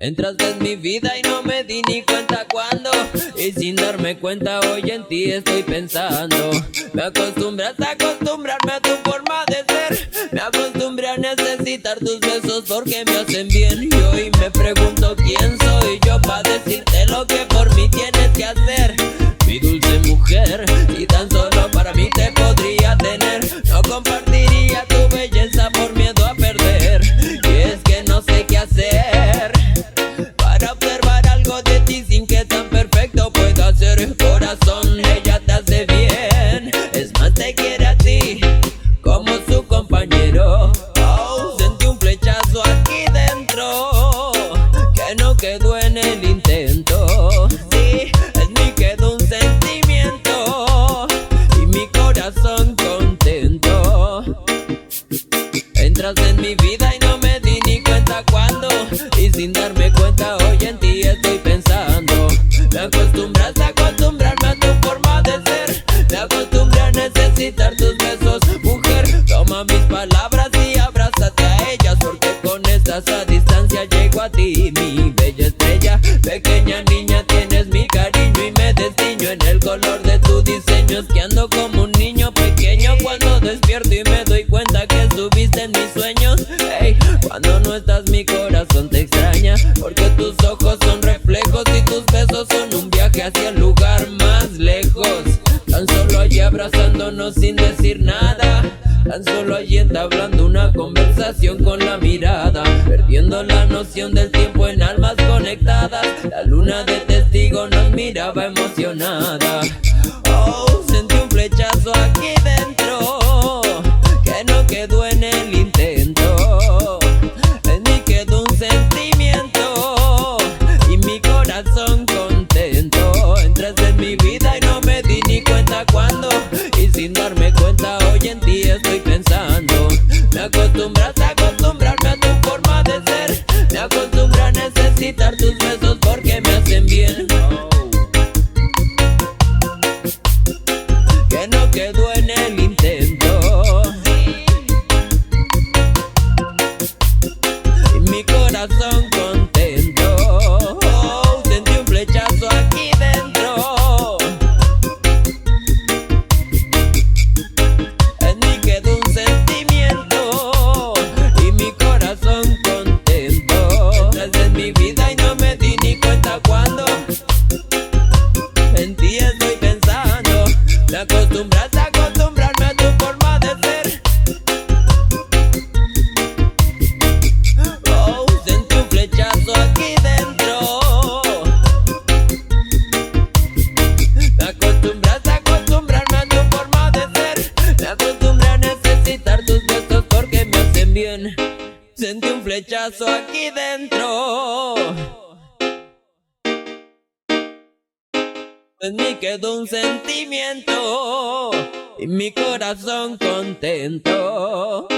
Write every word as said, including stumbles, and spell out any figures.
Entraste en mi vida y no me di ni cuenta cuándo, y sin darme cuenta hoy en ti estoy pensando. Me acostumbraste a acostumbrarme a tu forma de ser. Me acostumbré a necesitar tus besos porque me hacen bien. Y hoy me pregunto quién soy yo para decirte lo que por mí tienes que hacer. Mi dulce mujer, y tan solo para mí te podría tener. No compartiría tu belleza por miedo a perder. Y es que no sé qué hacer para observar algo de ti sin que tan perfecto pueda ser. Corazón, ella te hace bien, es más te quiere a ti como su compañero. Oh, sentí un flechazo aquí dentro que no quedó en el intento. Sí, en mí quedó un sentimiento y mi corazón contento. Entras en mi vida y no me di ni cuenta cuándo, y sin darme cuenta hoy en ti estoy pensando. Me acostumbraste a acostumbrarme a tu forma de ser. Me acostumbré a necesitar tus besos. Mujer, toma mis palabras y abrázate a ellas, porque con estas a distancia llego a ti, mi bella estrella. Pequeña niña, tienes mi cariño y me destiño en el color de tus diseños. Que ando como un niño pequeño cuando despierto y me doy cuenta que estuviste en mis sueños. Hey, cuando no estás mi corazón te extraña, porque tus ojos son reflejos y tus besos son un viaje hacia el lugar más lejos. Tan solo allí abrazándonos sin decir nada, tan solo allí entablando una conversación con la mirada, perdiendo la noción del tiempo en almas conectadas. La luna de testigo nos miraba emocionada. Oh, sentí un flechazo aquí dentro que no quedó en el intento. En mí quedó un sentimiento y mi corazón contento. Entraste en mi vida y no me di ni cuenta cuándo, y sin darme cuenta hoy en ti estoy pensando. Me acostumbraste a acostumbrarme a tu forma de ser. Me acostumbré a necesitar tus besos porque me hacen bien. Que no quedó en el intento y mi corazón contento. Oh, sentí un flechazo aquí dentro, en mí quedó un sentimiento y mi corazón contento. Entraste en mi vida y no me di ni cuenta cuándo, en ti estoy pensando. Me acostumbraste a acostumbrarme a tu forma de ser. Oh, sentí un flechazo aquí dentro. Me acostumbraste a acostumbrarme a tu forma de ser. Me acostumbré a necesitar tus besos porque me hacen bien. Sentí un flechazo aquí dentro, en mí quedó un sentimiento y mi corazón contento.